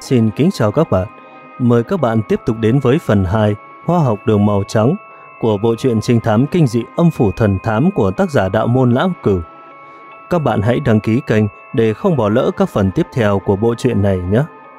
Xin kính chào các bạn. Mời các bạn tiếp tục đến với phần 2 Hoa học đường màu trắng của bộ truyện trinh thám kinh dị Âm phủ thần thám của tác giả Đạo Môn Lão Cửu. Các bạn hãy đăng ký kênh để không bỏ lỡ các phần tiếp theo của bộ truyện này nhé.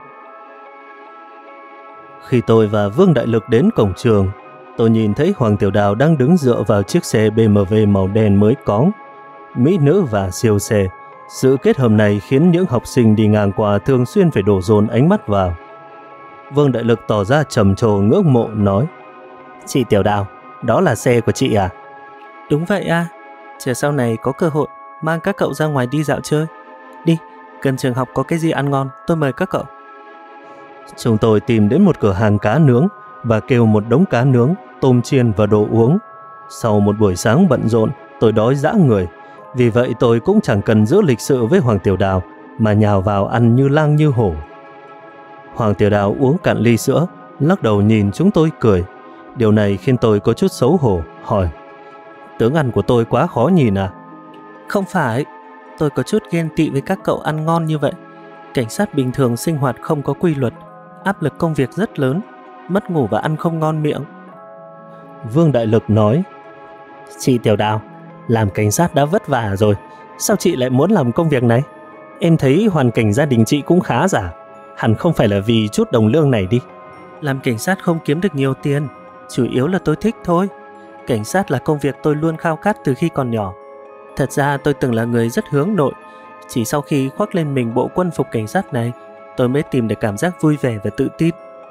Khi tôi và Vương Đại Lực đến cổng trường, tôi nhìn thấy Hoàng Tiểu Đào đang đứng dựa vào chiếc xe BMW màu đen mới cóng. Mỹ nữ và siêu xe. Sự kết hợp này khiến những học sinh đi ngang qua thường xuyên phải đổ dồn ánh mắt vào. Vương Đại Lực tỏ ra trầm trồ ngưỡng mộ nói: "Chị Tiểu Đào, đó là xe của chị à?" Đúng vậy à, chờ sau này có cơ hội mang các cậu ra ngoài đi dạo chơi. Đi, gần trường học có cái gì ăn ngon, tôi mời các cậu. Chúng tôi tìm đến một cửa hàng cá nướng và kêu một đống cá nướng, tôm chiên và đồ uống. Sau một buổi sáng bận rộn, tôi đói rã người. Vì vậy tôi cũng chẳng cần giữ lịch sự với Hoàng Tiểu Đào mà nhào vào ăn như lang như hổ. Hoàng Tiểu Đào uống cạn ly sữa, lắc đầu nhìn chúng tôi cười. Điều này khiến tôi có chút xấu hổ, hỏi: "Tướng ăn của tôi quá khó nhìn à?" Không phải, tôi có chút ghen tị với các cậu ăn ngon như vậy. Cảnh sát bình thường sinh hoạt không có quy luật, áp lực công việc rất lớn, mất ngủ và ăn không ngon miệng. Vương Đại Lực nói: "Chị Tiểu Đào, làm cảnh sát đã vất vả rồi, sao chị lại muốn làm công việc này? Em thấy hoàn cảnh gia đình chị cũng khá giả, hẳn không phải là vì chút đồng lương này đi." Làm cảnh sát không kiếm được nhiều tiền, chủ yếu là tôi thích thôi. Cảnh sát là công việc tôi luôn khao khát từ khi còn nhỏ. Thật ra tôi từng là người rất hướng nội. Chỉ sau khi khoác lên mình bộ quân phục cảnh sát này, tôi mới tìm được cảm giác vui vẻ và tự tin.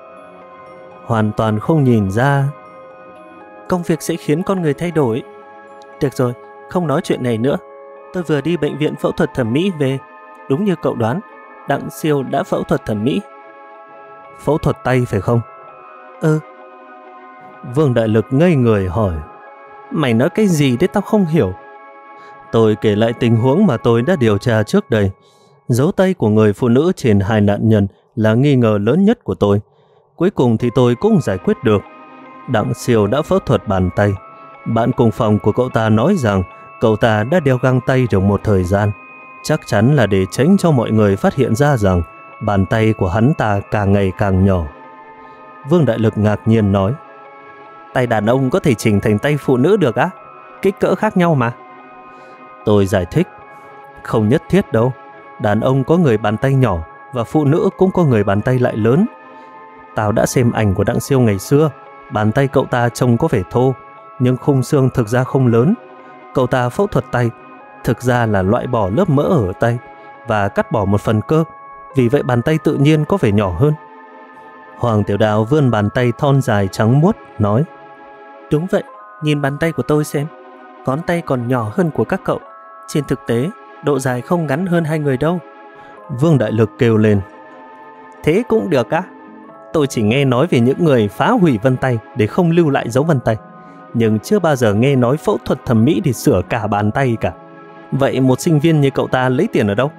Hoàn toàn không nhìn ra. Công việc sẽ khiến con người thay đổi. Được rồi, không nói chuyện này nữa. Tôi vừa đi bệnh viện phẫu thuật thẩm mỹ về. Đúng như cậu đoán, Đặng Siêu đã phẫu thuật thẩm mỹ. Phẫu thuật tay phải không? Ừ. Vương Đại Lực ngây người hỏi: "Mày nói cái gì đấy tao không hiểu." Tôi kể lại tình huống mà tôi đã điều tra trước đây. Dấu tay của người phụ nữ trên hai nạn nhân là nghi ngờ lớn nhất của tôi. Cuối cùng thì tôi cũng giải quyết được. Đặng Siêu đã phẫu thuật bàn tay. Bạn cùng phòng của cậu ta nói rằng cậu ta đã đeo găng tay được một thời gian, chắc chắn là để tránh cho mọi người phát hiện ra rằng bàn tay của hắn ta càng ngày càng nhỏ. Vương Đại Lực ngạc nhiên nói: "Tay đàn ông có thể chỉnh thành tay phụ nữ được á? Kích cỡ khác nhau mà." Tôi giải thích: "Không nhất thiết đâu. Đàn ông có người bàn tay nhỏ và phụ nữ cũng có người bàn tay lại lớn. Tao đã xem ảnh của Đặng Siêu ngày xưa. Bàn tay cậu ta trông có vẻ thô, nhưng khung xương thực ra không lớn. Cậu ta phẫu thuật tay, thực ra là loại bỏ lớp mỡ ở tay và cắt bỏ một phần cơ. Vì vậy bàn tay tự nhiên có vẻ nhỏ hơn." Hoàng Tiểu Đào vươn bàn tay thon dài trắng muốt, nói: "Đúng vậy, nhìn bàn tay của tôi xem. Ngón tay còn nhỏ hơn của các cậu. Trên thực tế, độ dài không ngắn hơn hai người đâu." Vương Đại Lực kêu lên: "Thế cũng được á? Tôi chỉ nghe nói về những người phá hủy vân tay để không lưu lại dấu vân tay, nhưng chưa bao giờ nghe nói phẫu thuật thẩm mỹ để sửa cả bàn tay cả. Vậy một sinh viên như cậu ta lấy tiền ở đâu?"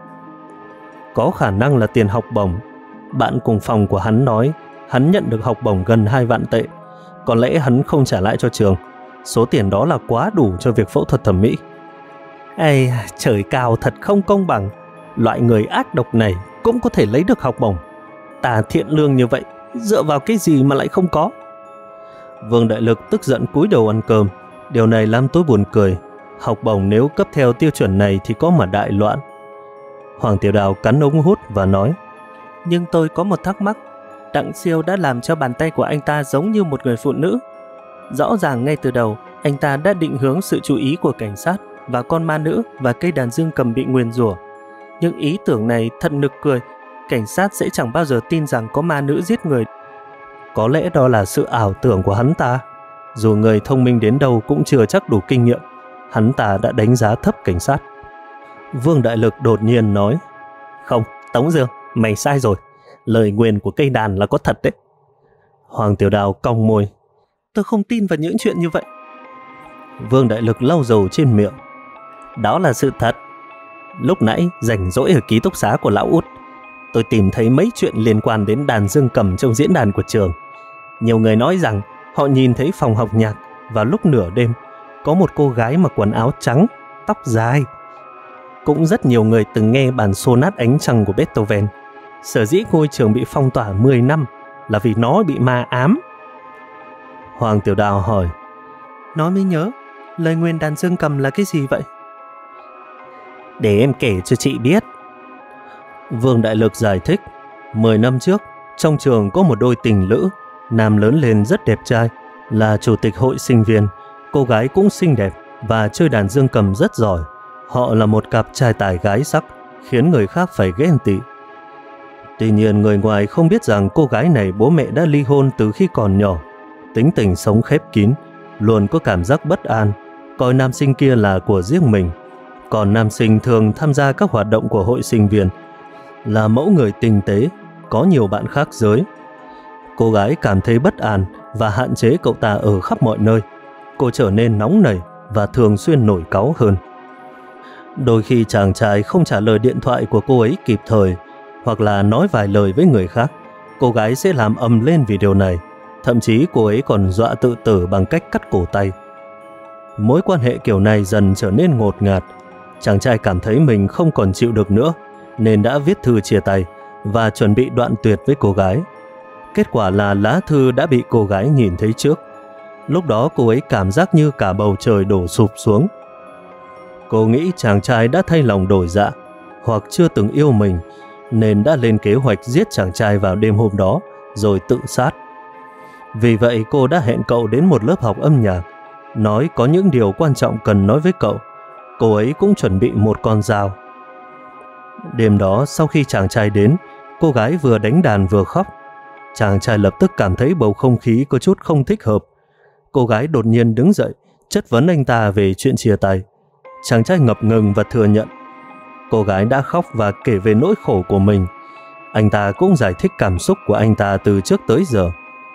"Có khả năng là tiền học bổng. Bạn cùng phòng của hắn nói hắn nhận được học bổng gần 2 vạn tệ. Có lẽ hắn không trả lại cho trường. Số tiền đó là quá đủ cho việc phẫu thuật thẩm mỹ." Ây, trời cao thật không công bằng. Loại người ác độc này cũng có thể lấy được học bổng. Ta thiện lương như vậy, dựa vào cái gì mà lại không có? Vương Đại Lực tức giận cúi đầu ăn cơm. Điều này làm tôi buồn cười. Học bổng nếu cấp theo tiêu chuẩn này thì có mà đại loạn. Hoàng Tiểu Đào cắn ống hút và nói: "Nhưng tôi có một thắc mắc. Đặng Siêu đã làm cho bàn tay của anh ta giống như một người phụ nữ. Rõ ràng ngay từ đầu, anh ta đã định hướng sự chú ý của cảnh sát và con ma nữ và cây đàn dương cầm bị nguyền rủa. Nhưng ý tưởng này thật nực cười. Cảnh sát sẽ chẳng bao giờ tin rằng có ma nữ giết người." Có lẽ đó là sự ảo tưởng của hắn ta. Dù người thông minh đến đâu cũng chưa chắc đủ kinh nghiệm. Hắn ta đã đánh giá thấp cảnh sát. Vương Đại Lực đột nhiên nói: "Không, Tống Dương, mày sai rồi. Lời nguyền của cây đàn là có thật đấy." Hoàng Tiểu Đào cong môi: "Tôi không tin vào những chuyện như vậy." Vương Đại Lực lau dầu trên miệng: "Đó là sự thật. Lúc nãy rảnh rỗi ở ký túc xá của lão Út, tôi tìm thấy mấy chuyện liên quan đến đàn dương cầm trong diễn đàn của trường. Nhiều người nói rằng họ nhìn thấy phòng học nhạc vào lúc nửa đêm có một cô gái mặc quần áo trắng, tóc dài. Cũng rất nhiều người từng nghe bản sonat ánh trăng của Beethoven. Sở dĩ ngôi trường bị phong tỏa 10 năm là vì nó bị ma ám. Hoàng Tiểu Đào hỏi. Nói mới nhớ, lời nguyền đàn dương cầm là cái gì vậy? Để em kể cho chị biết. Vương Đại Lực giải thích. 10 năm trước, trong trường có một đôi tình lữ. Nam lớn lên rất đẹp trai, là chủ tịch hội sinh viên. Cô gái cũng xinh đẹp và chơi đàn dương cầm rất giỏi. Họ là một cặp trai tài gái sắc, khiến người khác phải ghen tị. Tuy nhiên người ngoài không biết rằng cô gái này bố mẹ đã ly hôn từ khi còn nhỏ. Tính tình sống khép kín, luôn có cảm giác bất an, coi nam sinh kia là của riêng mình. Còn nam sinh thường tham gia các hoạt động của hội sinh viên, là mẫu người tinh tế, có nhiều bạn khác giới. Cô gái cảm thấy bất an và hạn chế cậu ta ở khắp mọi nơi. Cô trở nên nóng nảy và thường xuyên nổi cáu hơn. Đôi khi chàng trai không trả lời điện thoại của cô ấy kịp thời, hoặc là nói vài lời với người khác, cô gái sẽ làm ầm lên vì điều này. Thậm chí cô ấy còn dọa tự tử bằng cách cắt cổ tay. Mối quan hệ kiểu này dần trở nên ngột ngạt. Chàng trai cảm thấy mình không còn chịu được nữa, nên đã viết thư chia tay và chuẩn bị đoạn tuyệt với cô gái. Kết quả là lá thư đã bị cô gái nhìn thấy trước. Lúc đó cô ấy cảm giác như cả bầu trời đổ sụp xuống. Cô nghĩ chàng trai đã thay lòng đổi dạ, hoặc chưa từng yêu mình, nên đã lên kế hoạch giết chàng trai vào đêm hôm đó, rồi tự sát. Vì vậy cô đã hẹn cậu đến một lớp học âm nhạc, nói có những điều quan trọng cần nói với cậu. Cô ấy cũng chuẩn bị một con dao. Đêm đó sau khi chàng trai đến, cô gái vừa đánh đàn vừa khóc. Chàng trai lập tức cảm thấy bầu không khí có chút không thích hợp. Cô gái đột nhiên đứng dậy, chất vấn anh ta về chuyện chia tay. Chàng trai ngập ngừng và thừa nhận. Cô gái đã khóc và kể về nỗi khổ của mình. Anh ta cũng giải thích cảm xúc của anh ta từ trước tới giờ.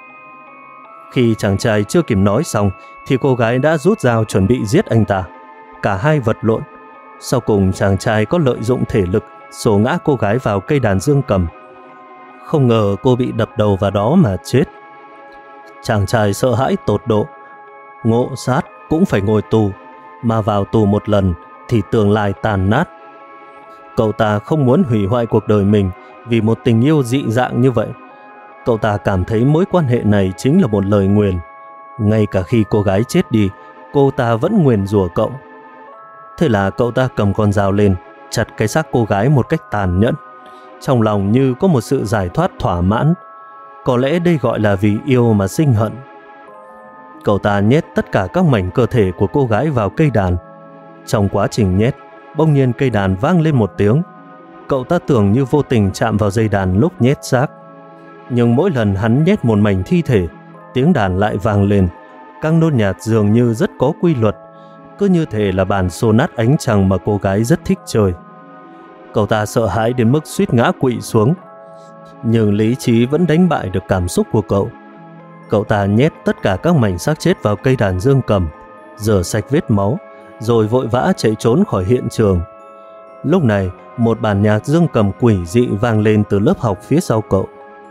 Khi chàng trai chưa kịp nói xong thì cô gái đã rút dao chuẩn bị giết anh ta. Cả hai vật lộn. Sau cùng chàng trai có lợi dụng thể lực xô ngã cô gái vào cây đàn dương cầm. Không ngờ cô bị đập đầu vào đó mà chết. Chàng trai sợ hãi tột độ. Ngộ sát cũng phải ngồi tù, mà vào tù một lần thì tương lai tàn nát. Cậu ta không muốn hủy hoại cuộc đời mình vì một tình yêu dị dạng như vậy. Cậu ta cảm thấy mối quan hệ này chính là một lời nguyền. Ngay cả khi cô gái chết đi, cô ta vẫn nguyền rủa cậu. Thế là cậu ta cầm con dao lên, chặt cái xác cô gái một cách tàn nhẫn. Trong lòng như có một sự giải thoát thỏa mãn. Có lẽ đây gọi là vì yêu mà sinh hận. Cậu ta nhét tất cả các mảnh cơ thể của cô gái vào cây đàn. Trong quá trình nhét, bỗng nhiên cây đàn vang lên một tiếng. Cậu ta tưởng như vô tình chạm vào dây đàn lúc nhét xác. Nhưng mỗi lần hắn nhét một mảnh thi thể, tiếng đàn lại vang lên. Các nốt nhạc dường như rất có quy luật, cứ như thể là bản sonat ánh trăng mà cô gái rất thích chơi. Cậu ta sợ hãi đến mức suýt ngã quỵ xuống. Nhưng lý trí vẫn đánh bại được cảm xúc của cậu. Cậu ta nhét tất cả các mảnh xác chết vào cây đàn dương cầm, rửa sạch vết máu, rồi vội vã chạy trốn khỏi hiện trường. Lúc này, một bản nhạc dương cầm quỷ dị vang lên từ lớp học phía sau cậu.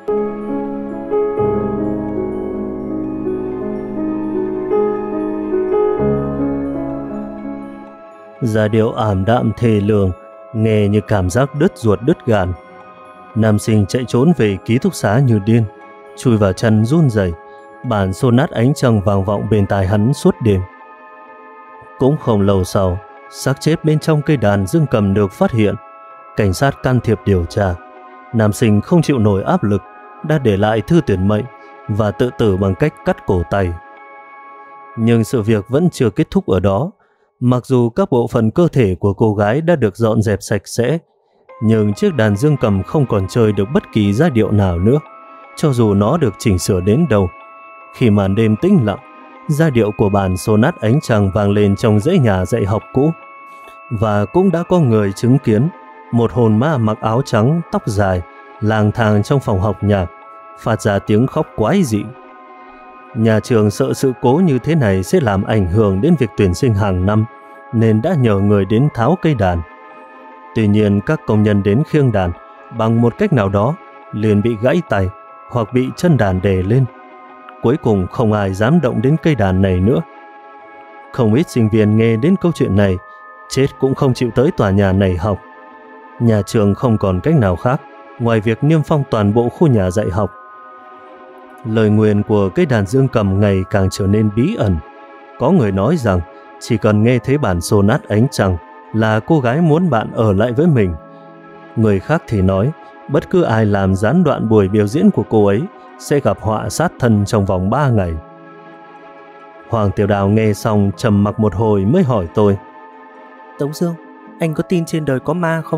Giai điệu ảm đạm thê lương, nghe như cảm giác đứt ruột đứt gan. Nam sinh chạy trốn về ký túc xá như điên, chui vào chăn run rẩy. Bản sonat ánh trăng vang vọng bên tai hắn suốt đêm. Cũng không lâu sau, xác chết bên trong cây đàn dương cầm được phát hiện. Cảnh sát can thiệp điều tra. Nam sinh không chịu nổi áp lực, đã để lại thư tuyển mệnh và tự tử bằng cách cắt cổ tay. Nhưng sự việc vẫn chưa kết thúc ở đó. Mặc dù các bộ phận cơ thể của cô gái đã được dọn dẹp sạch sẽ, nhưng chiếc đàn dương cầm không còn chơi được bất kỳ giai điệu nào nữa, cho dù nó được chỉnh sửa đến đâu. Khi màn đêm tĩnh lặng, giai điệu của bản sonat ánh trăng vang lên trong dãy nhà dạy học cũ. Và cũng đã có người chứng kiến một hồn ma mặc áo trắng, tóc dài, lang thang trong phòng học nhạc, phát ra tiếng khóc quái dị. Nhà trường sợ sự cố như thế này sẽ làm ảnh hưởng đến việc tuyển sinh hàng năm, nên đã nhờ người đến tháo cây đàn. Tuy nhiên các công nhân đến khiêng đàn bằng một cách nào đó liền bị gãy tay hoặc bị chân đàn đè lên. Cuối cùng không ai dám động đến cây đàn này nữa. Không ít sinh viên nghe đến câu chuyện này, chết cũng không chịu tới tòa nhà này học. Nhà trường không còn cách nào khác, ngoài việc niêm phong toàn bộ khu nhà dạy học. Lời nguyền của cây đàn dương cầm ngày càng trở nên bí ẩn. Có người nói rằng chỉ cần nghe thấy bản sonat Ánh Trăng là cô gái muốn bạn ở lại với mình. Người khác thì nói bất cứ ai làm gián đoạn buổi biểu diễn của cô ấy sẽ gặp họa sát thân trong vòng 3 ngày. Hoàng Tiểu Đào nghe xong trầm mặc một hồi mới hỏi tôi: Tống Dương, anh có tin trên đời có ma không?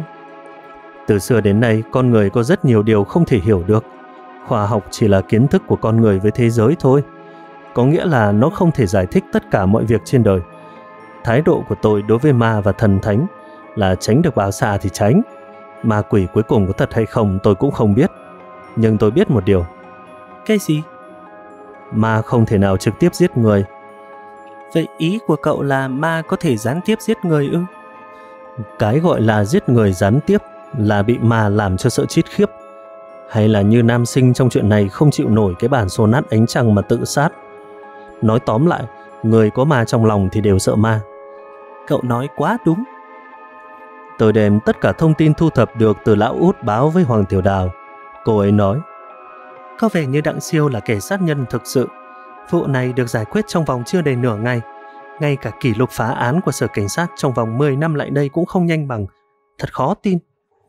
Từ xưa đến nay, con người có rất nhiều điều không thể hiểu được. Khoa học chỉ là kiến thức của con người với thế giới thôi. Có nghĩa là nó không thể giải thích tất cả mọi việc trên đời. Thái độ của tôi đối với ma và thần thánh là tránh được bao xa thì tránh. Ma quỷ cuối cùng có thật hay không tôi cũng không biết. Nhưng tôi biết một điều. Cái gì? Ma không thể nào trực tiếp giết người. Vậy ý của cậu là ma có thể gián tiếp giết người ư? Cái gọi là giết người gián tiếp là bị ma làm cho sợ chết khiếp. Hay là như nam sinh trong chuyện này không chịu nổi cái bản sonat Ánh Trăng mà tự sát. Nói tóm lại, người có ma trong lòng thì đều sợ ma. Cậu nói quá đúng. Tôi đem tất cả thông tin thu thập được từ lão út báo với Hoàng Tiểu Đào. Cô ấy nói: Có vẻ như Đặng Siêu là kẻ sát nhân thực sự. Vụ này được giải quyết trong vòng chưa đầy nửa ngày. Ngay cả kỷ lục phá án của Sở Cảnh sát trong vòng 10 năm lại đây cũng không nhanh bằng. Thật khó tin.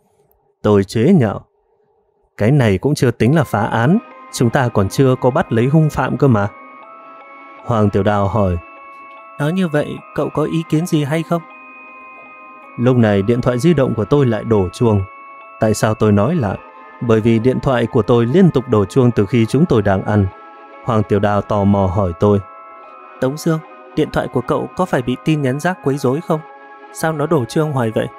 Tôi chế nhạo: Cái này cũng chưa tính là phá án. Chúng ta còn chưa có bắt lấy hung phạm cơ mà. Hoàng Tiểu Đào hỏi: Nói như vậy, cậu có ý kiến gì hay không? Lúc này điện thoại di động của tôi lại đổ chuông. Tại sao tôi nói lại? Bởi vì điện thoại của tôi liên tục đổ chuông từ khi chúng tôi đang ăn. Hoàng Tiểu Đào tò mò hỏi tôi: Tống Dương, điện thoại của cậu có phải bị tin nhắn rác quấy rối không? Sao nó đổ chuông hoài vậy?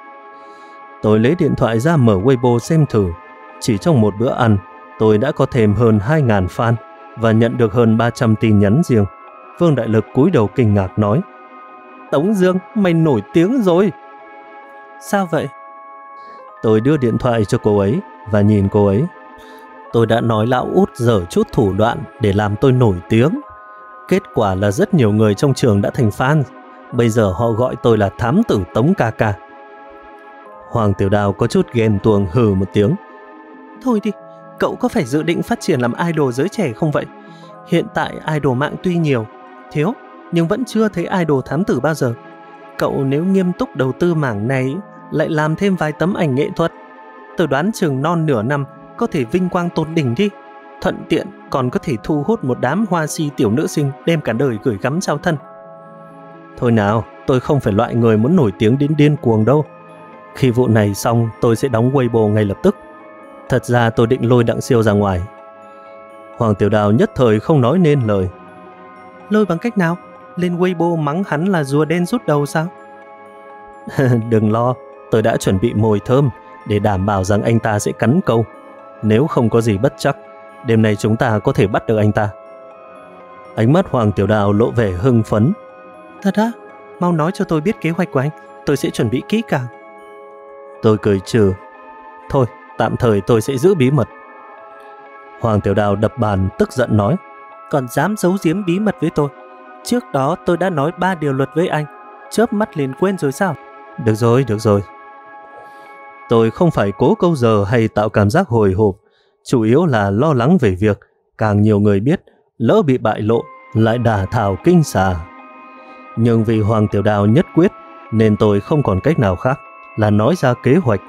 Tôi lấy điện thoại ra mở Weibo xem thử. Chỉ trong một bữa ăn, tôi đã có thêm hơn 2.000 fan và nhận được hơn 300 tin nhắn riêng. Vương Đại Lực cúi đầu kinh ngạc nói: Tống Dương, mày nổi tiếng rồi. Sao vậy? Tôi đưa điện thoại cho cô ấy và nhìn cô ấy. Tôi đã nói lão út dở chút thủ đoạn để làm tôi nổi tiếng. Kết quả là rất nhiều người trong trường đã thành fan. Bây giờ họ gọi tôi là thám tử Tống ca ca. Hoàng Tiểu Đào có chút ghen tuông hừ một tiếng: Thôi đi, cậu có phải dự định phát triển làm idol giới trẻ không vậy? Hiện tại idol mạng tuy nhiều, thiếu, nhưng vẫn chưa thấy idol thám tử bao giờ. Cậu nếu nghiêm túc đầu tư mảng này, lại làm thêm vài tấm ảnh nghệ thuật, tôi đoán chừng non nửa năm có thể vinh quang tột đỉnh đi. Thuận tiện còn có thể thu hút một đám hoa si tiểu nữ sinh đem cả đời gửi gắm trao thân. Thôi nào, tôi không phải loại người muốn nổi tiếng đến điên cuồng đâu. Khi vụ này xong tôi sẽ đóng Weibo ngay lập tức. Thật ra tôi định lôi Đặng Siêu ra ngoài. Hoàng Tiểu Đào nhất thời không nói nên lời. Lôi bằng cách nào? Lên Weibo mắng hắn là rùa đen rút đầu sao? Đừng lo, tôi đã chuẩn bị mồi thơm để đảm bảo rằng anh ta sẽ cắn câu. Nếu không có gì bất trắc, đêm nay chúng ta có thể bắt được anh ta. Ánh mắt Hoàng Tiểu Đào lộ vẻ hưng phấn. Thật á? Mau nói cho tôi biết kế hoạch của anh, tôi sẽ chuẩn bị kỹ càng. Tôi cười trừ: Thôi, tạm thời tôi sẽ giữ bí mật. Hoàng Tiểu Đào đập bàn tức giận nói: Còn dám giấu giếm bí mật với tôi? Trước đó tôi đã nói 3 điều luật với anh, chớp mắt liền quên rồi sao? Được rồi, được rồi. Tôi không phải cố câu giờ hay tạo cảm giác hồi hộp, chủ yếu là lo lắng về việc càng nhiều người biết, lỡ bị bại lộ lại đả thảo kinh xà. Nhưng vì Hoàng Tiểu Đào nhất quyết nên tôi không còn cách nào khác là nói ra kế hoạch.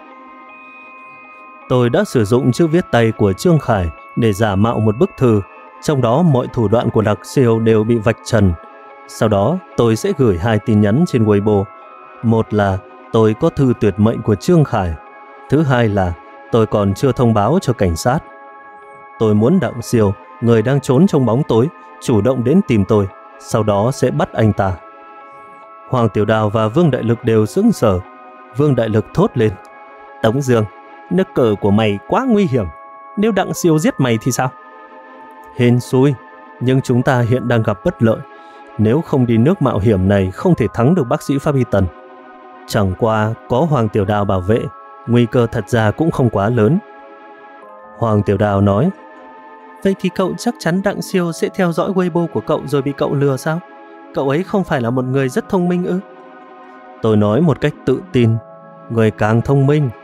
Tôi đã sử dụng chữ viết tay của Trương Khải để giả mạo một bức thư, trong đó mọi thủ đoạn của Đặc Siêu đều bị vạch trần. Sau đó tôi sẽ gửi 2 tin nhắn trên Weibo. Một là tôi có thư tuyệt mệnh của Trương Khải. Thứ hai là tôi còn chưa thông báo cho cảnh sát. Tôi muốn Đặng Siêu, người đang trốn trong bóng tối, chủ động đến tìm tôi, sau đó sẽ bắt anh ta. Hoàng Tiểu Đào và Vương Đại Lực đều sững sờ. Vương Đại Lực thốt lên: Tống Dương, nước cờ của mày quá nguy hiểm. Nếu Đặng Siêu giết mày thì sao? Hên xui, nhưng chúng ta hiện đang gặp bất lợi. Nếu không đi nước mạo hiểm này không thể thắng được bác sĩ Pháp Y Tần. Chẳng qua có Hoàng Tiểu Đào bảo vệ, nguy cơ thật ra cũng không quá lớn. Hoàng Tiểu Đào nói: Vậy thì cậu chắc chắn Đặng Siêu sẽ theo dõi Weibo của cậu rồi bị cậu lừa sao? Cậu ấy không phải là một người rất thông minh ư? Tôi nói một cách tự tin: người càng thông minh,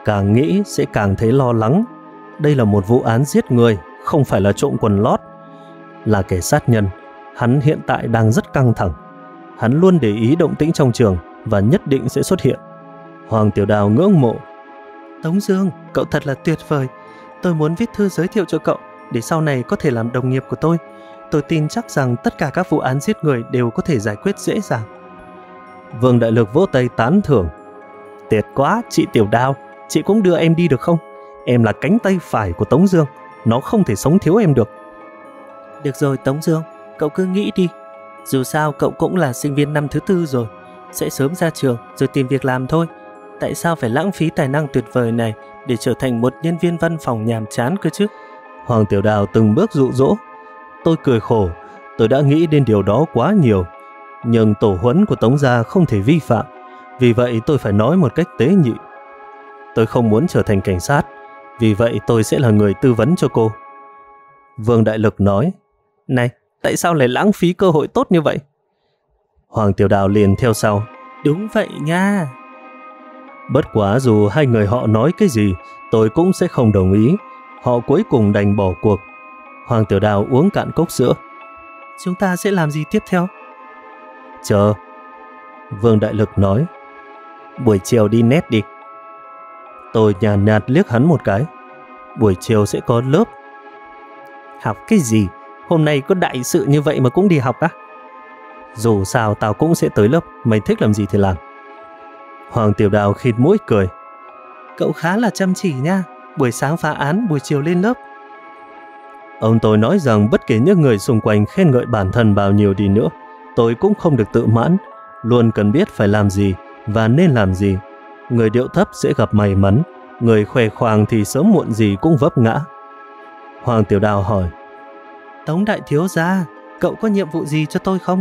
Càng nghĩ sẽ càng thấy lo lắng. Đây là một vụ án giết người, không phải là trộm quần lót. Là kẻ sát nhân, hắn hiện tại đang rất căng thẳng. Hắn luôn để ý động tĩnh trong trường và nhất định sẽ xuất hiện. Hoàng Tiểu Đào ngưỡng mộ. Tống Dương, cậu thật là tuyệt vời. Tôi muốn viết thư giới thiệu cho cậu để sau này có thể làm đồng nghiệp của tôi. Tôi tin chắc rằng tất cả các vụ án giết người đều có thể giải quyết dễ dàng. Vương Đại Lực vỗ tay tán thưởng. Tuyệt quá, chị Tiểu Đào. Chị cũng đưa em đi được không? Em là cánh tay phải của Tống Dương, nó không thể sống thiếu em được. Được rồi Tống Dương, cậu cứ nghĩ đi. Dù sao cậu cũng là sinh viên năm thứ 4 rồi, sẽ sớm ra trường rồi tìm việc làm thôi. Tại sao phải lãng phí tài năng tuyệt vời này để trở thành một nhân viên văn phòng nhàm chán cơ chứ? Hoàng Tiểu Đào từng bước dụ dỗ. Tôi cười khổ, tôi đã nghĩ đến điều đó quá nhiều. Nhưng tổ huấn của Tống gia không thể vi phạm, vì vậy tôi phải nói một cách tế nhị. Tôi không muốn trở thành cảnh sát, vì vậy tôi sẽ là người tư vấn cho cô. Vương Đại Lực nói. Này, tại sao lại lãng phí cơ hội tốt như vậy? Hoàng Tiểu Đào liền theo sau. Đúng vậy nha. Bất quá dù hai người họ nói cái gì, tôi cũng sẽ không đồng ý. Họ cuối cùng đành bỏ cuộc. Hoàng Tiểu Đào uống cạn cốc sữa. Chúng ta sẽ làm gì tiếp theo? Chờ. Vương Đại Lực nói. Buổi chiều đi net đi. Tôi nhàn nhạt liếc hắn một cái. Buổi chiều sẽ có lớp. Học cái gì? Hôm nay có đại sự như vậy mà cũng đi học á? Dù sao tao cũng sẽ tới lớp, mày thích làm gì thì làm. Hoàng Tiểu Đào khịt mũi cười. Cậu khá là chăm chỉ nha. Buổi sáng phá án, buổi chiều lên lớp. Ông tôi nói rằng bất kể những người xung quanh khen ngợi bản thân bao nhiêu đi nữa, tôi cũng không được tự mãn, luôn cần biết phải làm gì và nên làm gì. Người điệu thấp sẽ gặp may mắn, người khoe khoang thì sớm muộn gì cũng vấp ngã. Hoàng Tiểu Đào hỏi. Tống đại thiếu gia, cậu có nhiệm vụ gì cho tôi không?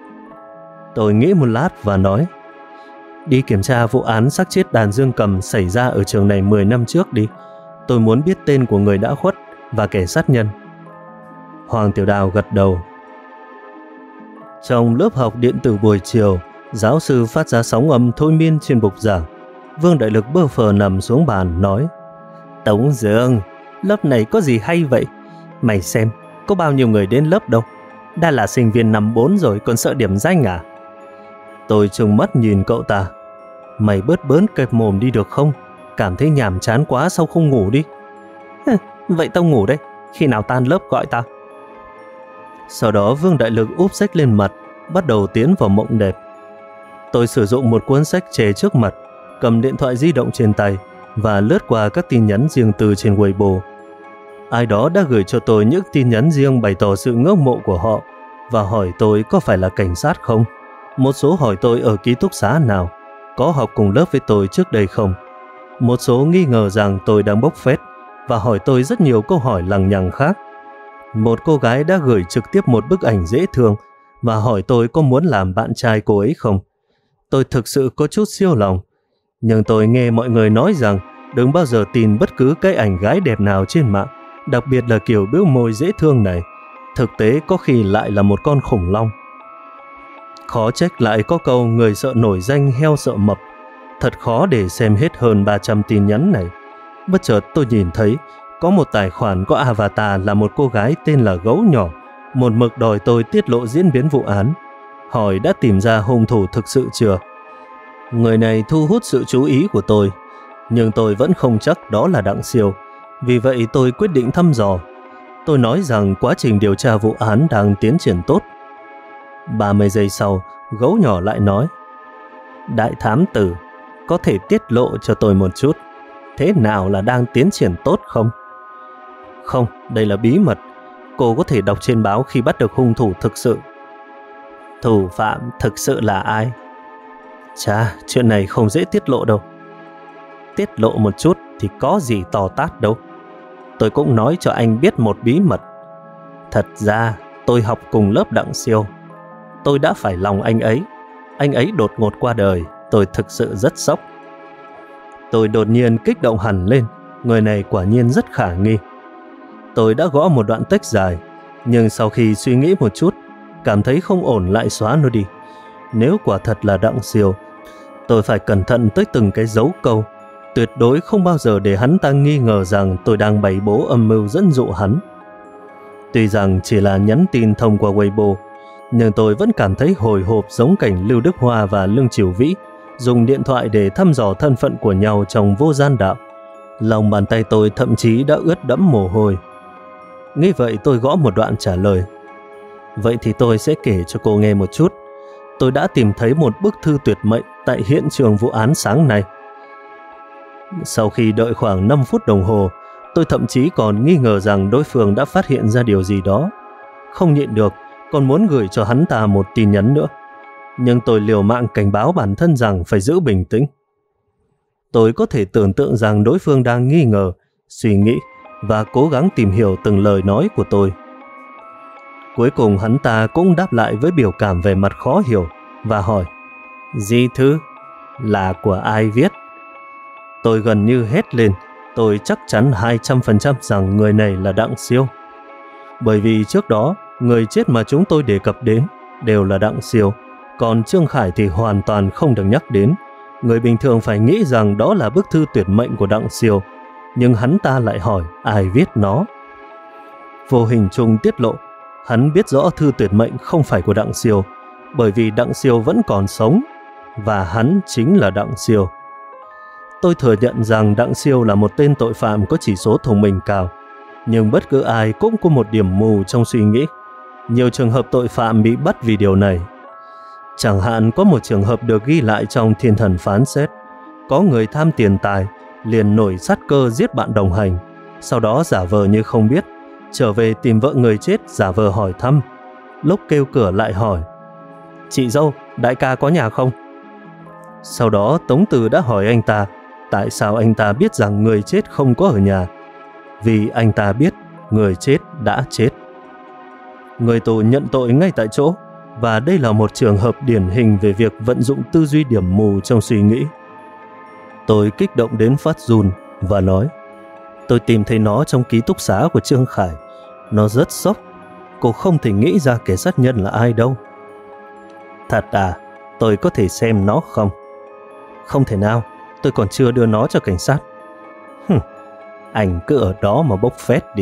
Tôi nghĩ một lát và nói. Đi kiểm tra vụ án xác chết đàn dương cầm xảy ra ở trường này 10 năm trước đi. Tôi muốn biết tên của người đã khuất và kẻ sát nhân. Hoàng Tiểu Đào gật đầu. Trong lớp học điện tử buổi chiều, giáo sư phát ra sóng âm thôi miên trên bục giảng. Vương Đại Lực bơ phờ nằm xuống bàn nói. Tống Dương, lớp này có gì hay vậy? Mày xem, có bao nhiêu người đến lớp đâu. Đã là sinh viên năm 4 rồi còn sợ điểm danh à? Tôi trừng mắt nhìn cậu ta. Mày bớt bớn kẹp mồm đi được không? Cảm thấy nhàm chán quá sao không ngủ đi? Vậy tao ngủ đây, khi nào tan lớp gọi tao. Sau đó Vương Đại Lực úp sách lên mặt, bắt đầu tiến vào mộng đẹp. Tôi sử dụng một cuốn sách chè trước mặt, cầm điện thoại di động trên tay và lướt qua các tin nhắn riêng tư trên Weibo. Ai đó đã gửi cho tôi những tin nhắn riêng bày tỏ sự ngưỡng mộ của họ và hỏi tôi có phải là cảnh sát không. Một số hỏi tôi ở ký túc xá nào, có học cùng lớp với tôi trước đây không. Một số nghi ngờ rằng tôi đang bốc phét và hỏi tôi rất nhiều câu hỏi lằng nhằng khác. Một cô gái đã gửi trực tiếp một bức ảnh dễ thương và hỏi tôi có muốn làm bạn trai cô ấy không. Tôi thực sự có chút siêu lòng, nhưng tôi nghe mọi người nói rằng đừng bao giờ tin bất cứ cái ảnh gái đẹp nào trên mạng, đặc biệt là kiểu bĩu môi dễ thương này. Thực tế có khi lại là một con khủng long. Khó trách lại có câu người sợ nổi danh heo sợ mập. Thật khó để xem hết hơn 300 tin nhắn này. Bất chợt tôi nhìn thấy có một tài khoản có avatar là một cô gái tên là Gấu Nhỏ, một mực đòi tôi tiết lộ diễn biến vụ án, hỏi đã tìm ra hung thủ thực sự chưa. Người này thu hút sự chú ý của tôi, nhưng tôi vẫn không chắc đó là Đặng Siêu. Vì vậy tôi quyết định thăm dò. Tôi nói rằng quá trình điều tra vụ án đang tiến triển tốt. 30 giây sau, Gấu Nhỏ lại nói. Đại thám tử, có thể tiết lộ cho tôi một chút, thế nào là đang tiến triển tốt không? Không, đây là bí mật. Cô có thể đọc trên báo khi bắt được hung thủ thực sự. Thủ phạm thực sự là ai? Chà, chuyện này không dễ tiết lộ đâu. Tiết lộ một chút thì có gì to tát đâu. Tôi cũng nói cho anh biết một bí mật. Thật ra tôi học cùng lớp Đặng Siêu. Tôi đã phải lòng anh ấy. Anh ấy đột ngột qua đời, tôi thực sự rất sốc. Tôi đột nhiên kích động hẳn lên. Người này quả nhiên rất khả nghi. Tôi đã gõ một đoạn text dài, nhưng sau khi suy nghĩ một chút, cảm thấy không ổn lại xóa nó đi. Nếu quả thật là Đặng Siêu, tôi phải cẩn thận tới từng cái dấu câu, tuyệt đối không bao giờ để hắn ta nghi ngờ rằng tôi đang bày bố âm mưu dẫn dụ hắn. Tuy rằng chỉ là nhắn tin thông qua Weibo, nhưng tôi vẫn cảm thấy hồi hộp giống cảnh Lưu Đức Hoa và Lương Triều Vĩ dùng điện thoại để thăm dò thân phận của nhau trong vô gian đạo. Lòng bàn tay tôi thậm chí đã ướt đẫm mồ hôi. Nghĩ vậy tôi gõ một đoạn trả lời. Vậy thì tôi sẽ kể cho cô nghe một chút. Tôi đã tìm thấy một bức thư tuyệt mệnh tại hiện trường vụ án sáng nay. Sau khi đợi khoảng 5 phút đồng hồ, tôi thậm chí còn nghi ngờ rằng đối phương đã phát hiện ra điều gì đó. Không nhịn được, còn muốn gửi cho hắn ta một tin nhắn nữa. Nhưng tôi liều mạng cảnh báo bản thân rằng phải giữ bình tĩnh. Tôi có thể tưởng tượng rằng đối phương đang nghi ngờ, suy nghĩ và cố gắng tìm hiểu từng lời nói của tôi. Cuối cùng hắn ta cũng đáp lại với biểu cảm về mặt khó hiểu và hỏi: Di thư? Là của ai viết? Tôi gần như hét lên. Tôi chắc chắn 200% rằng người này là Đặng Siêu. Bởi vì trước đó, người chết mà chúng tôi đề cập đến đều là Đặng Siêu, còn Trương Khải thì hoàn toàn không được nhắc đến. Người bình thường phải nghĩ rằng đó là bức thư tuyệt mệnh của Đặng Siêu, nhưng hắn ta lại hỏi ai viết nó. Vô hình chung tiết lộ, hắn biết rõ thư tuyệt mệnh không phải của Đặng Siêu, bởi vì Đặng Siêu vẫn còn sống, và hắn chính là Đặng Siêu. Tôi thừa nhận rằng Đặng Siêu là một tên tội phạm có chỉ số thông minh cao, nhưng bất cứ ai cũng có một điểm mù trong suy nghĩ. Nhiều trường hợp tội phạm bị bắt vì điều này. Chẳng hạn có một trường hợp được ghi lại trong Thiên Thần phán xét. Có người tham tiền tài, liền nổi sát cơ giết bạn đồng hành, sau đó giả vờ như không biết, trở về tìm vợ người chết giả vờ hỏi thăm. Lúc kêu cửa lại hỏi: Chị dâu, đại ca có nhà không? Sau đó Tống Từ đã hỏi anh ta tại sao anh ta biết rằng người chết không có ở nhà. Vì anh ta biết người chết đã chết. Người tù nhận tội ngay tại chỗ, và đây là một trường hợp điển hình về việc vận dụng tư duy điểm mù trong suy nghĩ. Tôi kích động đến phát run và nói: Tôi tìm thấy nó trong ký túc xá của Trương Khải. Nó rất sốc. Cô không thể nghĩ ra kẻ sát nhân là ai đâu. Thật à? Tôi có thể xem nó không? Không thể nào, tôi còn chưa đưa nó cho cảnh sát. Anh cứ ở đó mà bốc phét đi.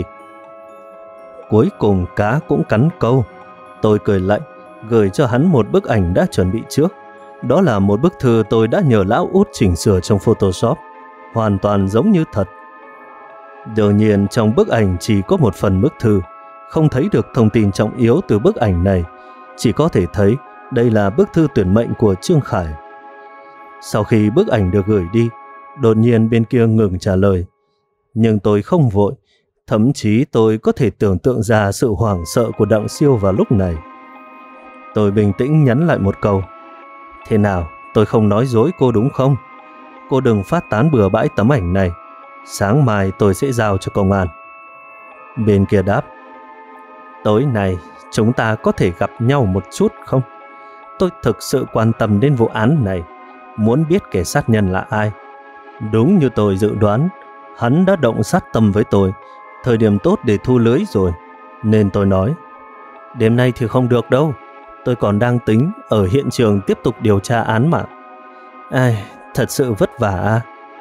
Cuối cùng cá cũng cắn câu. Tôi cười lạnh, gửi cho hắn một bức ảnh đã chuẩn bị trước. Đó là một bức thư tôi đã nhờ lão út chỉnh sửa trong Photoshop, hoàn toàn giống như thật. Đương nhiên trong bức ảnh chỉ có một phần bức thư, không thấy được thông tin trọng yếu từ bức ảnh này, chỉ có thể thấy đây là bức thư tuyển mệnh của Trương Khải. Sau khi bức ảnh được gửi đi, đột nhiên bên kia ngừng trả lời. Nhưng tôi không vội, thậm chí tôi có thể tưởng tượng ra sự hoảng sợ của Đặng Siêu vào lúc này. Tôi bình tĩnh nhắn lại một câu: Thế nào, tôi không nói dối cô đúng không? Cô đừng phát tán bừa bãi tấm ảnh này. Sáng mai tôi sẽ giao cho công an. Bên kia đáp: Tối nay chúng ta có thể gặp nhau một chút không? Tôi thực sự quan tâm đến vụ án này, muốn biết kẻ sát nhân là ai. Đúng như tôi dự đoán, hắn đã động sát tâm với tôi, thời điểm tốt để thu lưới rồi. Nên tôi nói: Đêm nay thì không được đâu, tôi còn đang tính ở hiện trường tiếp tục điều tra án mà. Ai, thật sự vất vả à?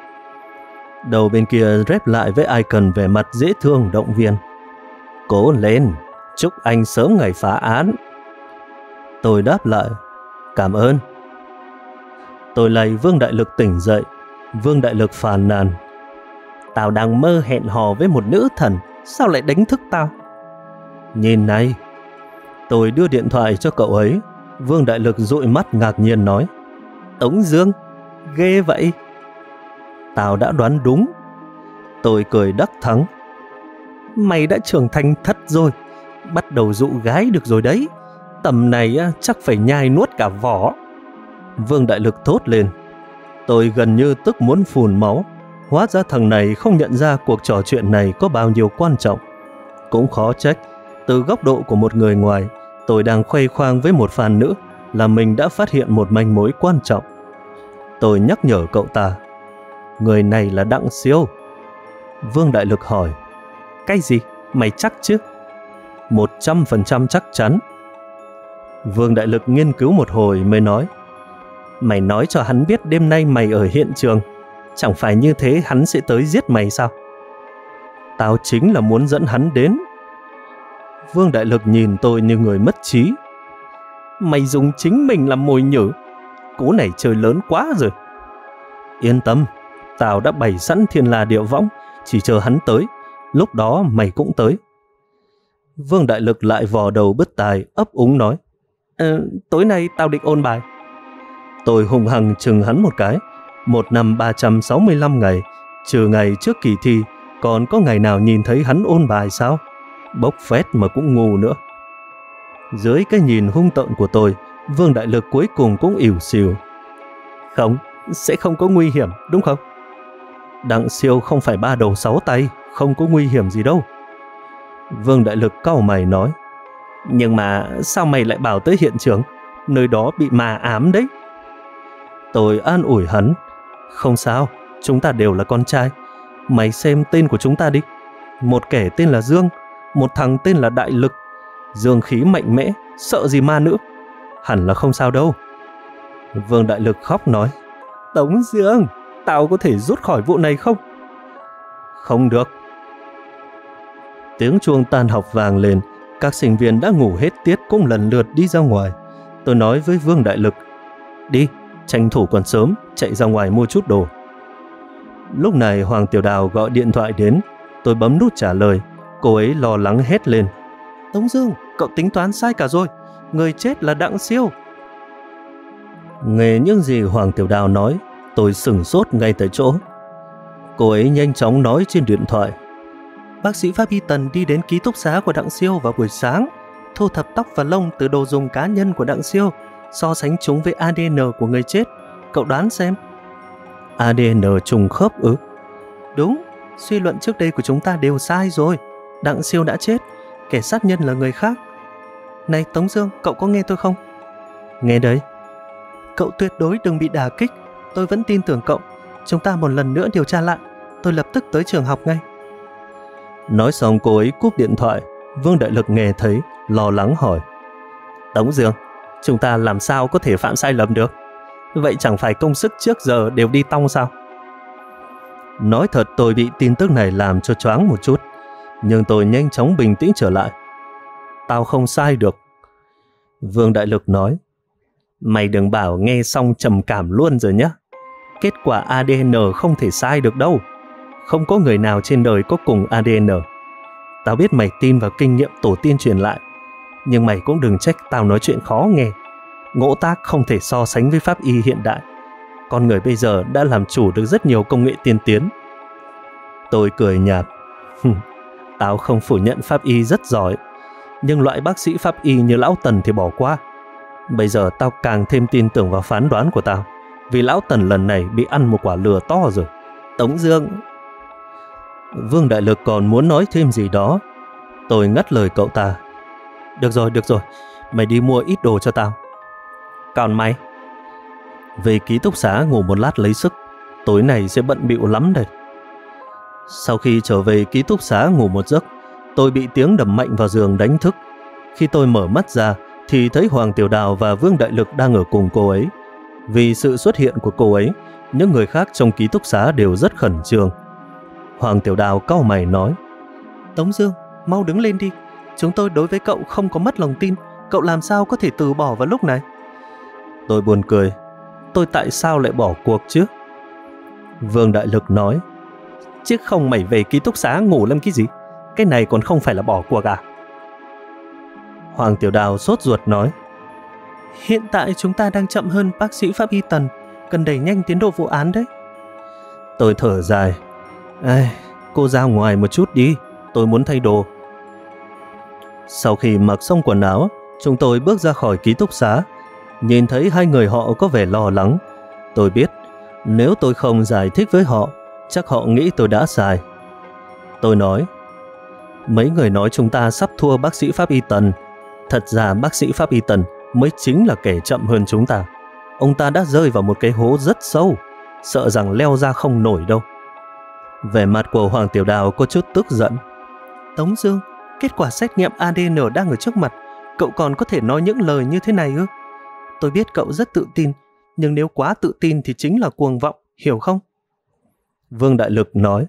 Đầu bên kia rép lại với icon vẻ mặt dễ thương động viên: Cố lên, chúc anh sớm ngày phá án. Tôi đáp lại: Cảm ơn. Tôi lay Vương Đại Lực tỉnh dậy. Vương Đại Lực phàn nàn: Tao đang mơ hẹn hò với một nữ thần, sao lại đánh thức tao? Nhìn này. Tôi đưa điện thoại cho cậu ấy. Vương Đại Lực dụi mắt ngạc nhiên nói: Tống Dương, ghê vậy. Tao đã đoán đúng. Tôi cười đắc thắng: Mày đã trưởng thành thật rồi, bắt đầu dụ gái được rồi đấy. Tầm này chắc phải nhai nuốt cả vỏ. Vương Đại Lực thốt lên. Tôi gần như tức muốn phun máu. Hóa ra thằng này không nhận ra cuộc trò chuyện này có bao nhiêu quan trọng. Cũng khó trách, từ góc độ của một người ngoài, tôi đang khoe khoang với một fan nữ là mình đã phát hiện một manh mối quan trọng. Tôi nhắc nhở cậu ta: Người này là Đặng Siêu. Vương Đại Lực hỏi: Cái gì? Mày chắc chứ? 100% chắc chắn. Vương Đại Lực nghiên cứu một hồi mới nói: Mày nói cho hắn biết đêm nay mày ở hiện trường. Chẳng phải như thế hắn sẽ tới giết mày sao? Tao chính là muốn dẫn hắn đến. Vương Đại Lực nhìn tôi như người mất trí. Mày dùng chính mình làm mồi nhử. Cú này chơi lớn quá rồi. Yên tâm, tao đã bày sẵn thiên la địa võng, chỉ chờ hắn tới. Lúc đó mày cũng tới. Vương Đại Lực lại vò đầu bứt tai, ấp úng nói. Tối nay tao định ôn bài. Tôi hùng hằng chừng hắn một cái. Một năm 365 ngày, trừ ngày trước kỳ thi, còn có ngày nào nhìn thấy hắn ôn bài sao? Bốc phét mà cũng ngu nữa. Dưới cái nhìn hung tợn của tôi, Vương Đại Lực cuối cùng cũng ỉu xìu. Không, sẽ không có nguy hiểm, đúng không? Đặng Siêu không phải 3 đầu 6 tay, không có nguy hiểm gì đâu. Vương Đại Lực cau mày nói. Nhưng mà sao mày lại bảo tới hiện trường? Nơi đó bị ma ám đấy. Tôi an ủi hắn. Không sao, chúng ta đều là con trai. Mày xem tên của chúng ta đi. Một kẻ tên là Dương, một thằng tên là Đại Lực. Dương khí mạnh mẽ, sợ gì ma nữa. Hẳn là không sao đâu. Vương Đại Lực khóc nói. Tống Dương, tao có thể rút khỏi vụ này không? Không được. Tiếng chuông tan học vang lên. Các sinh viên đã ngủ hết tiết cũng lần lượt đi ra ngoài. Tôi nói với Vương Đại Lực. Đi, tranh thủ còn sớm, chạy ra ngoài mua chút đồ. Lúc này Hoàng Tiểu Đào gọi điện thoại đến. Tôi bấm nút trả lời. Cô ấy lo lắng hét lên. Tống Dương, cậu tính toán sai cả rồi. Người chết là Đặng Siêu. Nghe những gì Hoàng Tiểu Đào nói, tôi sửng sốt ngay tại chỗ. Cô ấy nhanh chóng nói trên điện thoại. Bác sĩ pháp y Tần đi đến ký túc xá của Đặng Siêu vào buổi sáng, thu thập tóc và lông từ đồ dùng cá nhân của Đặng Siêu, so sánh chúng với ADN của người chết. Cậu đoán xem. ADN trùng khớp ư? Đúng, suy luận trước đây của chúng ta đều sai rồi. Đặng Siêu đã chết, kẻ sát nhân là người khác. Này Tống Dương, cậu có nghe tôi không? Nghe đấy. Cậu tuyệt đối đừng bị đả kích. Tôi vẫn tin tưởng cậu. Chúng ta một lần nữa điều tra lại. Tôi lập tức tới trường học ngay. Nói xong cô ấy cúp điện thoại. Vương Đại Lực nghe thấy, lo lắng hỏi. Tống Dương, chúng ta làm sao có thể phạm sai lầm được? Vậy chẳng phải công sức trước giờ đều đi tong sao? Nói thật tôi bị tin tức này làm cho choáng một chút. Nhưng tôi nhanh chóng bình tĩnh trở lại. Tao không sai được. Vương Đại Lực nói. Mày đừng bảo nghe xong trầm cảm luôn rồi nhé. Kết quả ADN không thể sai được đâu. Không có người nào trên đời có cùng ADN. Tao biết mày tin vào kinh nghiệm tổ tiên truyền lại. Nhưng mày cũng đừng trách tao nói chuyện khó nghe. Ngỗ tác không thể so sánh với pháp y hiện đại. Con người bây giờ đã làm chủ được rất nhiều công nghệ tiên tiến. Tôi cười nhạt. Tao không phủ nhận pháp y rất giỏi. Nhưng loại bác sĩ pháp y như Lão Tần thì bỏ qua. Bây giờ tao càng thêm tin tưởng vào phán đoán của tao. Vì Lão Tần lần này bị ăn một quả lừa to rồi. Tống Dương. Vương Đại Lực còn muốn nói thêm gì đó. Tôi ngắt lời cậu ta. Được rồi, mày đi mua ít đồ cho tao. Còn mày? Về ký túc xá ngủ một lát lấy sức. Tối nay sẽ bận bịu lắm đây. Sau khi trở về ký túc xá ngủ một giấc, tôi bị tiếng đập mạnh vào giường đánh thức. Khi tôi mở mắt ra thì thấy Hoàng Tiểu Đào và Vương Đại Lực đang ở cùng cô ấy. Vì sự xuất hiện của cô ấy, những người khác trong ký túc xá đều rất khẩn trương. Hoàng Tiểu Đào cau mày nói. Tống Dương, mau đứng lên đi. Chúng tôi đối với cậu không có mất lòng tin. Cậu làm sao có thể từ bỏ vào lúc này? Tôi buồn cười. Tôi tại sao lại bỏ cuộc chứ? Vương Đại Lực nói. Chứ không mày về ký túc xá ngủ làm cái gì? Cái này còn không phải là bỏ cuộc à? Hoàng Tiểu Đào sốt ruột nói. Hiện tại chúng ta đang chậm hơn bác sĩ pháp y Tần, cần đẩy nhanh tiến độ vụ án đấy. Tôi thở dài. Cô ra ngoài một chút đi, tôi muốn thay đồ. Sau khi mặc xong quần áo, chúng tôi bước ra khỏi ký túc xá. Nhìn thấy hai người họ có vẻ lo lắng. Tôi biết, nếu tôi không giải thích với họ, chắc họ nghĩ tôi đã sai. Tôi nói, mấy người nói chúng ta sắp thua bác sĩ pháp y Tần. Thật ra bác sĩ pháp y Tần mới chính là kẻ chậm hơn chúng ta. Ông ta đã rơi vào một cái hố rất sâu, sợ rằng leo ra không nổi đâu. Vẻ mặt của Hoàng Tiểu Đào có chút tức giận. Tống Dương, kết quả xét nghiệm ADN đang ở trước mặt, cậu còn có thể nói những lời như thế này ư? Tôi biết cậu rất tự tin, nhưng nếu quá tự tin thì chính là cuồng vọng, hiểu không? Vương Đại Lực nói,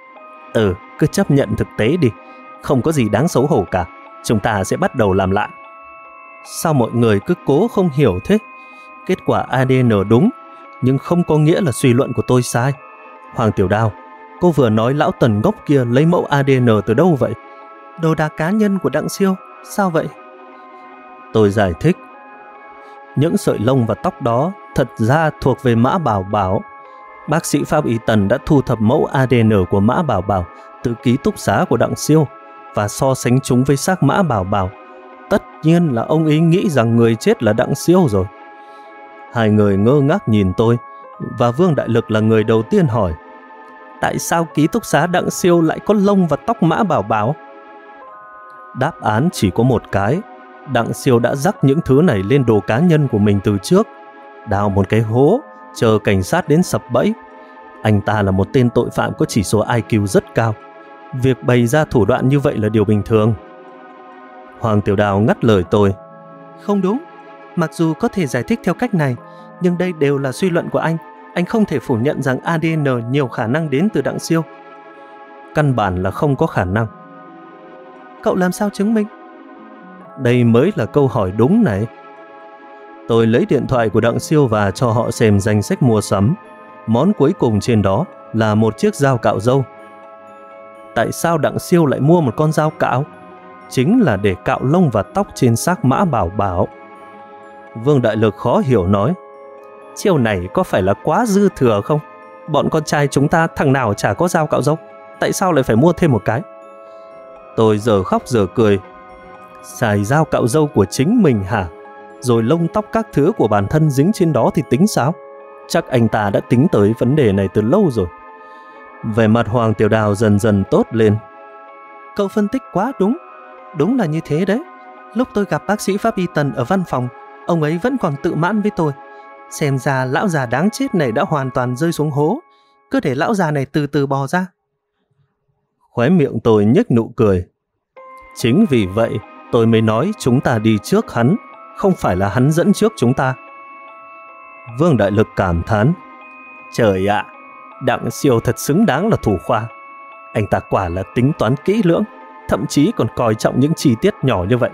cứ chấp nhận thực tế đi, không có gì đáng xấu hổ cả, chúng ta sẽ bắt đầu làm lại. Sao mọi người cứ cố không hiểu thế? Kết quả ADN đúng, nhưng không có nghĩa là suy luận của tôi sai. Hoàng Tiểu Đào, cô vừa nói lão Tần ngốc kia lấy mẫu ADN từ đâu vậy? Đồ đạc cá nhân của Đặng Siêu, sao vậy? Tôi giải thích. Những sợi lông và tóc đó thật ra thuộc về Mã Bảo Bảo. Bác sĩ pháp y Tần đã thu thập mẫu ADN của Mã Bảo Bảo từ ký túc xá của Đặng Siêu và so sánh chúng với xác Mã Bảo Bảo. Tất nhiên là ông ấy nghĩ rằng người chết là Đặng Siêu rồi. Hai người ngơ ngác nhìn tôi, và Vương Đại Lực là người đầu tiên hỏi, tại sao ký túc xá Đặng Siêu lại có lông và tóc Mã Bảo Bảo? Đáp án chỉ có một cái. Đặng Siêu đã rắc những thứ này lên đồ cá nhân của mình từ trước, đào một cái hố, chờ cảnh sát đến sập bẫy. Anh ta là một tên tội phạm có chỉ số IQ rất cao. Việc bày ra thủ đoạn như vậy là điều bình thường. Hoàng Tiểu Đào ngắt lời tôi. Không đúng. Mặc dù có thể giải thích theo cách này, nhưng đây đều là suy luận của anh. Anh không thể phủ nhận rằng ADN nhiều khả năng đến từ Đặng Siêu. Căn bản là không có khả năng. Cậu làm sao chứng minh? Đây mới là câu hỏi đúng này. Tôi lấy điện thoại của Đặng Siêu và cho họ xem danh sách mua sắm. Món cuối cùng trên đó là một chiếc dao cạo râu. Tại sao Đặng Siêu lại mua một con dao cạo? Chính là để cạo lông và tóc trên xác Mã Bảo Bảo. Vương Đại Lực khó hiểu nói, chiêu này có phải là quá dư thừa không? Bọn con trai chúng ta thằng nào chả có dao cạo râu, tại sao lại phải mua thêm một cái? Tôi giờ khóc giờ cười. Xài dao cạo râu của chính mình hả? Rồi lông tóc các thứ của bản thân dính trên đó thì tính sao? Chắc anh ta đã tính tới vấn đề này từ lâu rồi. Vẻ mặt Hoàng Tiểu Đào dần dần tốt lên. Cậu phân tích quá đúng. Đúng là như thế đấy. Lúc tôi gặp bác sĩ pháp y Tần ở văn phòng, ông ấy vẫn còn tự mãn với tôi. Xem ra lão già đáng chết này đã hoàn toàn rơi xuống hố. Cứ để lão già này từ từ bò ra. Khóe miệng tôi nhếch nụ cười. Chính vì vậy tôi mới nói chúng ta đi trước hắn, không phải là hắn dẫn trước chúng ta. Vương Đại Lực cảm thán. Trời ạ, Đặng Siêu thật xứng đáng là thủ khoa. Anh ta quả là tính toán kỹ lưỡng, thậm chí còn coi trọng những chi tiết nhỏ như vậy.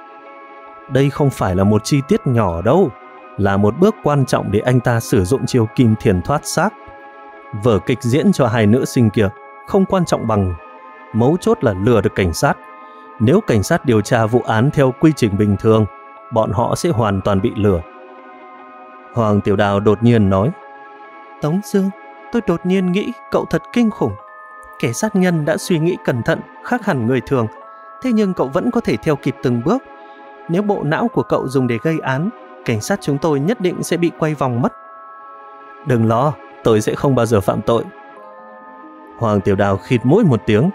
Đây không phải là một chi tiết nhỏ đâu, là một bước quan trọng để anh ta sử dụng chiêu kim thiền thoát xác. Vở kịch diễn cho hai nữ sinh kia không quan trọng bằng, mấu chốt là lừa được cảnh sát. Nếu cảnh sát điều tra vụ án theo quy trình bình thường, bọn họ sẽ hoàn toàn bị lừa. Hoàng Tiểu Đào đột nhiên nói, Tống Dương, tôi đột nhiên nghĩ cậu thật kinh khủng. Kẻ sát nhân đã suy nghĩ cẩn thận, khác hẳn người thường, thế nhưng cậu vẫn có thể theo kịp từng bước. Nếu bộ não của cậu dùng để gây án, cảnh sát chúng tôi nhất định sẽ bị quay vòng mất. Đừng lo, tôi sẽ không bao giờ phạm tội. Hoàng Tiểu Đào khịt mũi một tiếng.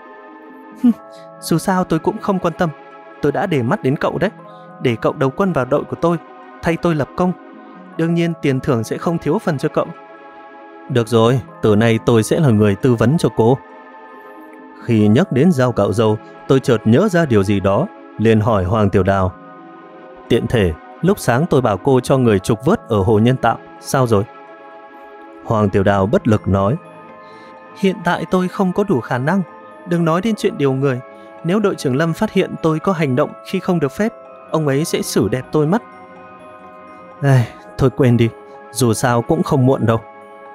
Dù sao tôi cũng không quan tâm. Tôi đã để mắt đến cậu đấy, để cậu đầu quân vào đội của tôi, thay tôi lập công. Đương nhiên tiền thưởng sẽ không thiếu phần cho cậu. Được rồi, từ nay tôi sẽ là người tư vấn cho cô. Khi nhắc đến dao cạo râu, tôi chợt nhớ ra điều gì đó, liền hỏi Hoàng Tiểu Đào. Tiện thể, lúc sáng tôi bảo cô cho người trục vớt ở hồ Nhân Tạo, sao rồi? Hoàng Tiểu Đào bất lực nói, hiện tại tôi không có đủ khả năng. Đừng nói đến chuyện điều người. Nếu đội trưởng Lâm phát hiện tôi có hành động khi không được phép, ông ấy sẽ xử đẹp tôi mất. Thôi quên đi, dù sao cũng không muộn đâu.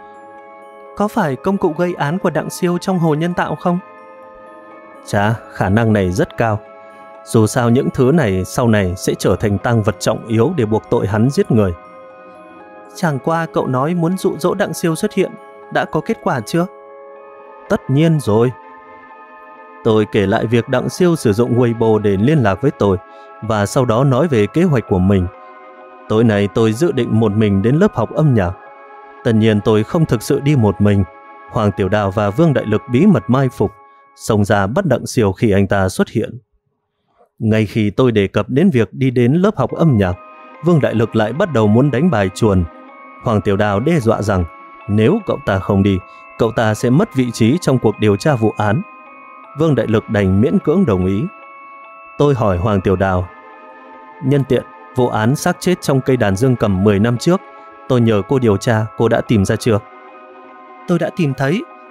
Có phải công cụ gây án của Đặng Siêu trong hồ Nhân Tạo không? Chà, khả năng này rất cao. Dù sao những thứ này sau này sẽ trở thành tang vật trọng yếu để buộc tội hắn giết người. Chẳng qua cậu nói muốn dụ dỗ Đặng Siêu xuất hiện, đã có kết quả chưa? Tất nhiên rồi. Tôi kể lại việc Đặng Siêu sử dụng Weibo để liên lạc với tôi, và sau đó nói về kế hoạch của mình. Tối nay tôi dự định một mình đến lớp học âm nhạc. Tất nhiên tôi không thực sự đi một mình. Hoàng Tiểu Đào và Vương Đại Lực bí mật mai phục, xông ra bắt Đặng Siêu khi anh ta xuất hiện. Ngay khi tôi đề cập đến việc đi đến lớp học âm nhạc, Vương Đại Lực lại bắt đầu muốn đánh bài chuồn. Hoàng Tiểu Đào đe dọa rằng nếu cậu ta không đi, cậu ta sẽ mất vị trí trong cuộc điều tra vụ án. Vương Đại Lực đành miễn cưỡng đồng ý. Tôi hỏi Hoàng Tiểu Đào, nhân tiện, vụ án xác chết trong cây đàn dương cầm 10 năm trước, tôi nhờ cô điều tra, cô đã tìm ra chưa? Tôi đã tìm thấy,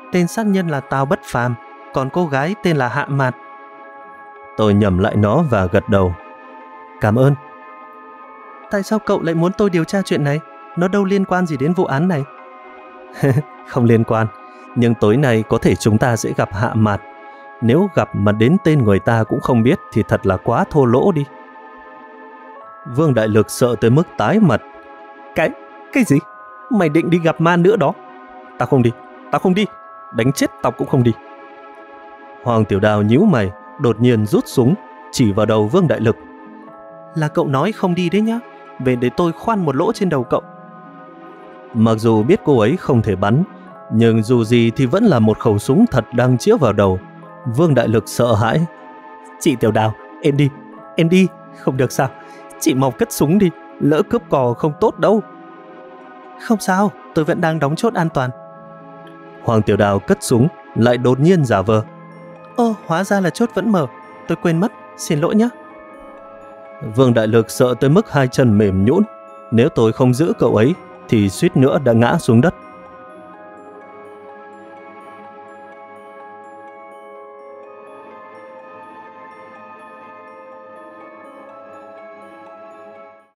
Tên sát nhân là Tào Bất Phàm, còn cô gái tên là Hạ Mạt. Tôi nhẩm lại nó và gật đầu. Cảm ơn. Tại sao cậu lại muốn tôi điều tra chuyện này? Nó đâu liên quan gì đến vụ án này. Không liên quan, nhưng tối nay có thể chúng ta sẽ gặp Hạ Mạt. Nếu gặp mà đến tên người ta cũng không biết thì thật là quá thô lỗ đi. Vương Đại Lực sợ tới mức tái mặt. Cái gì? Mày định đi gặp ma nữa đó? Tao không đi, đánh chết tao cũng không đi. Hoàng Tiểu Đào nhíu mày, đột nhiên rút súng, chỉ vào đầu Vương Đại Lực. Là cậu nói không đi đấy nhá, về để tôi khoan một lỗ trên đầu cậu. Mặc dù biết cô ấy không thể bắn, nhưng dù gì thì vẫn là một khẩu súng thật đang chĩa vào đầu. Vương Đại Lực sợ hãi. Chị Tiểu Đào, em đi, không được sao? Chị mau cất súng đi, lỡ cướp cò không tốt đâu. Không sao, tôi vẫn đang đóng chốt an toàn. Hoàng Tiểu Đào cất súng, lại đột nhiên giả vờ. Hóa ra là chốt vẫn mở, tôi quên mất, xin lỗi nhé. Vương Đại Lực sợ tới mức hai chân mềm nhũn. Nếu tôi không giữ cậu ấy thì suýt nữa đã ngã xuống đất.